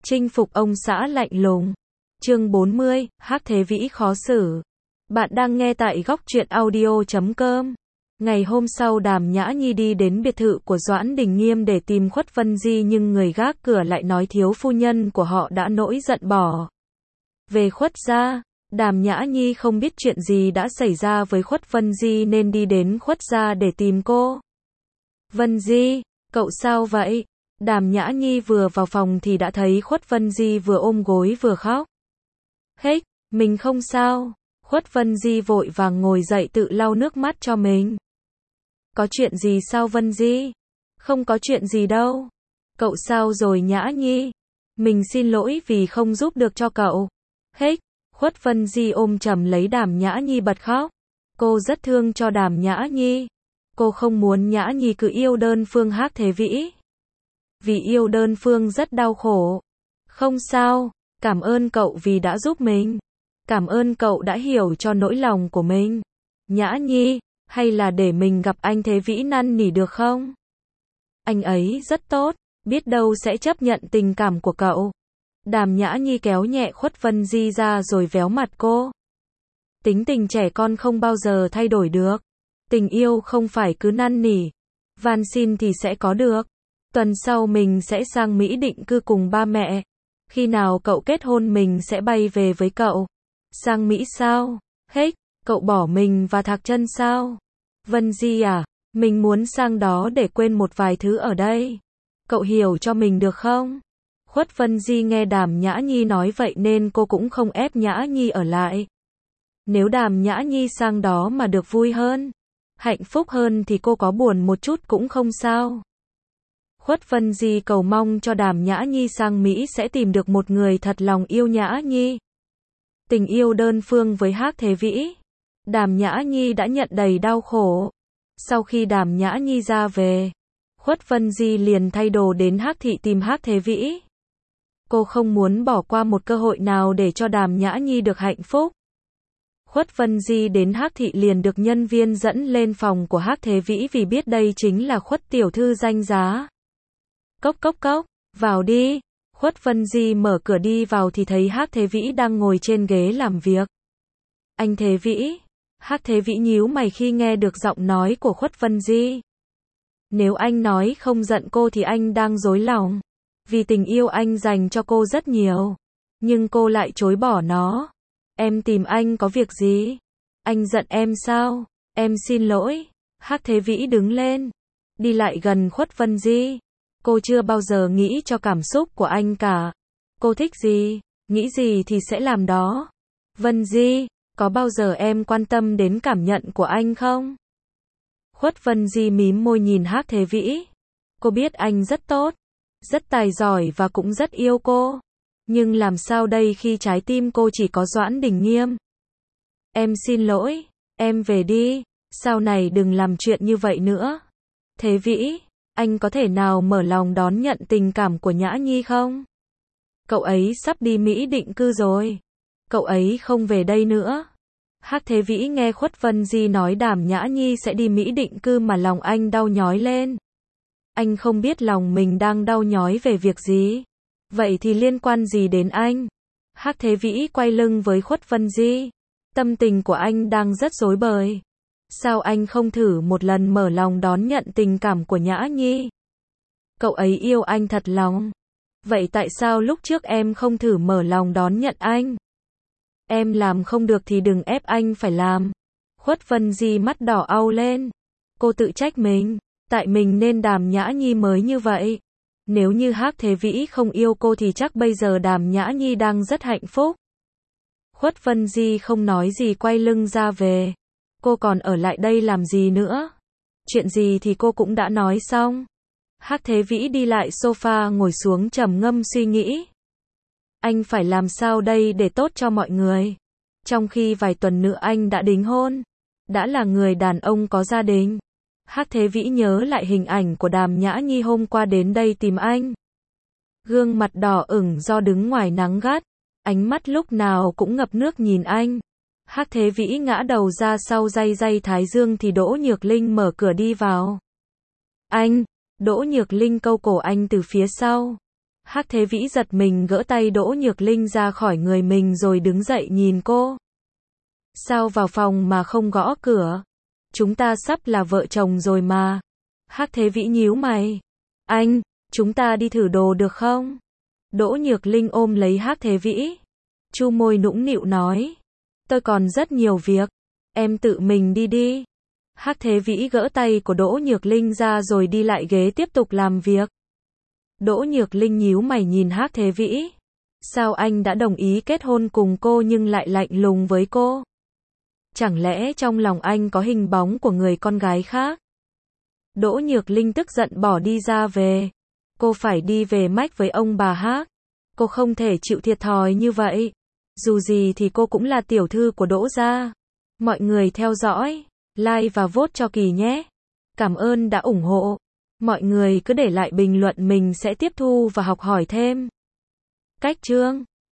Chinh phục ông xã lạnh lùng. Chương 40, Hắc Thế Vĩ khó xử. Bạn đang nghe tại góc truyện audio.com. Ngày hôm sau Đàm Nhã Nhi đi đến biệt thự của Doãn Đình Nghiêm để tìm Khuất Vân Di, nhưng người gác cửa lại nói thiếu phu nhân của họ đã nổi giận bỏ về Khuất gia. Đàm Nhã Nhi không biết chuyện gì đã xảy ra với Khuất Vân Di nên đi đến Khuất gia để tìm cô. Vân Di, cậu sao vậy? Đàm Nhã Nhi vừa vào phòng thì đã thấy Khuất Vân Di vừa ôm gối vừa khóc. Hết, mình không sao. Khuất Vân Di vội vàng ngồi dậy tự lau nước mắt cho mình. Có chuyện gì sao Vân Di? Không có chuyện gì đâu. Cậu sao rồi Nhã Nhi? Mình xin lỗi vì không giúp được cho cậu. Hết, Khuất Vân Di ôm chầm lấy Đàm Nhã Nhi bật khóc. Cô rất thương cho Đàm Nhã Nhi. Cô không muốn Nhã Nhi cứ yêu đơn phương Hắc Thế Vĩ. Vì yêu đơn phương rất đau khổ. Không sao, cảm ơn cậu vì đã giúp mình. Cảm ơn cậu đã hiểu cho nỗi lòng của mình. Nhã Nhi, hay là để mình gặp anh Thế Vĩ năn nỉ được không? Anh ấy rất tốt, biết đâu sẽ chấp nhận tình cảm của cậu. Đàm Nhã Nhi kéo nhẹ Khuất Vân Di ra rồi véo mặt cô. Tính tình trẻ con không bao giờ thay đổi được. Tình yêu không phải cứ năn nỉ, van xin thì sẽ có được. Tuần sau mình sẽ sang Mỹ định cư cùng ba mẹ. Khi nào cậu kết hôn mình sẽ bay về với cậu. Sang Mỹ sao? Hết, cậu bỏ mình và Thạc Chân sao? Vân Di à, mình muốn sang đó để quên một vài thứ ở đây. Cậu hiểu cho mình được không? Khuất Vân Di nghe Đàm Nhã Nhi nói vậy nên cô cũng không ép Nhã Nhi ở lại. Nếu Đàm Nhã Nhi sang đó mà được vui hơn, hạnh phúc hơn thì cô có buồn một chút cũng không sao. Khuất Vân Di cầu mong cho Đàm Nhã Nhi sang Mỹ sẽ tìm được một người thật lòng yêu Nhã Nhi. Tình yêu đơn phương với Hắc Thế Vĩ, Đàm Nhã Nhi đã nhận đầy đau khổ. Sau khi Đàm Nhã Nhi ra về, Khuất Vân Di liền thay đồ đến Hắc thị tìm Hắc Thế Vĩ. Cô không muốn bỏ qua một cơ hội nào để cho Đàm Nhã Nhi được hạnh phúc. Khuất Vân Di đến Hắc thị liền được nhân viên dẫn lên phòng của Hắc Thế Vĩ vì biết đây chính là Khuất tiểu thư danh giá. Cốc cốc cốc, vào đi. Khuất Vân Di mở cửa đi vào thì thấy Hắc Thế Vĩ đang ngồi trên ghế làm việc. Anh Thế Vĩ. Hắc Thế Vĩ nhíu mày khi nghe được giọng nói của Khuất Vân Di. Nếu anh nói không giận cô thì anh đang dối lòng. Vì tình yêu anh dành cho cô rất nhiều. Nhưng cô lại chối bỏ nó. Em tìm anh có việc gì? Anh giận em sao? Em xin lỗi. Hắc Thế Vĩ đứng lên. Đi lại gần Khuất Vân Di. Cô chưa bao giờ nghĩ cho cảm xúc của anh cả. Cô thích gì, nghĩ gì thì sẽ làm đó. Vân Di, có bao giờ em quan tâm đến cảm nhận của anh không? Khuất Vân Di mím môi nhìn Hắc Thế Vĩ. Cô biết anh rất tốt, rất tài giỏi và cũng rất yêu cô. Nhưng làm sao đây khi trái tim cô chỉ có Doãn Đình Nghiêm? Em xin lỗi, em về đi, sau này đừng làm chuyện như vậy nữa. Thế Vĩ, anh có thể nào mở lòng đón nhận tình cảm của Nhã Nhi không? Cậu ấy sắp đi Mỹ định cư rồi. Cậu ấy không về đây nữa. Hắc Thế Vĩ nghe Khuất Vân Di nói Đàm Nhã Nhi sẽ đi Mỹ định cư mà lòng anh đau nhói lên. Anh không biết lòng mình đang đau nhói về việc gì. Vậy thì liên quan gì đến anh? Hắc Thế Vĩ quay lưng với Khuất Vân Di. Tâm tình của anh đang rất rối bời. Sao anh không thử một lần mở lòng đón nhận tình cảm của Nhã Nhi? Cậu ấy yêu anh thật lòng. Vậy tại sao lúc trước em không thử mở lòng đón nhận anh? Em làm không được thì đừng ép anh phải làm. Khuất Vân Di mắt đỏ au lên. Cô tự trách mình. Tại mình nên Đàm Nhã Nhi mới như vậy. Nếu như Hắc Thế Vĩ không yêu cô thì chắc bây giờ Đàm Nhã Nhi đang rất hạnh phúc. Khuất Vân Di không nói gì quay lưng ra về. Cô còn ở lại đây làm gì nữa? Chuyện gì thì cô cũng đã nói xong. Hắc Thế Vĩ đi lại sofa ngồi xuống trầm ngâm suy nghĩ. Anh phải làm sao đây để tốt cho mọi người? Trong khi vài tuần nữa anh đã đính hôn. Đã là người đàn ông có gia đình. Hắc Thế Vĩ nhớ lại hình ảnh của Đàm Nhã Nhi hôm qua đến đây tìm anh. Gương mặt đỏ ửng do đứng ngoài nắng gắt. Ánh mắt lúc nào cũng ngập nước nhìn anh. Hắc Thế Vĩ ngã đầu ra sau day thái dương thì Đỗ Nhược Linh mở cửa đi vào. Anh, Đỗ Nhược Linh câu cổ anh từ phía sau. Hắc Thế Vĩ giật mình gỡ tay Đỗ Nhược Linh ra khỏi người mình rồi đứng dậy nhìn cô. Sao vào phòng mà không gõ cửa? Chúng ta sắp là vợ chồng rồi mà. Hắc Thế Vĩ nhíu mày. Anh, chúng ta đi thử đồ được không? Đỗ Nhược Linh ôm lấy Hắc Thế Vĩ. Chu môi nũng nịu nói. Tôi còn rất nhiều việc. Em tự mình đi đi. Hắc Thế Vĩ gỡ tay của Đỗ Nhược Linh ra rồi đi lại ghế tiếp tục làm việc. Đỗ Nhược Linh nhíu mày nhìn Hắc Thế Vĩ. Sao anh đã đồng ý kết hôn cùng cô nhưng lại lạnh lùng với cô? Chẳng lẽ trong lòng anh có hình bóng của người con gái khác? Đỗ Nhược Linh tức giận bỏ đi ra về. Cô phải đi về mách với ông bà Hắc. Cô không thể chịu thiệt thòi như vậy. Dù gì thì cô cũng là tiểu thư của Đỗ gia. Mọi người theo dõi, like và vote cho Kỳ nhé. Cảm ơn đã ủng hộ. Mọi người cứ để lại bình luận, mình sẽ tiếp thu và học hỏi thêm. Cách chương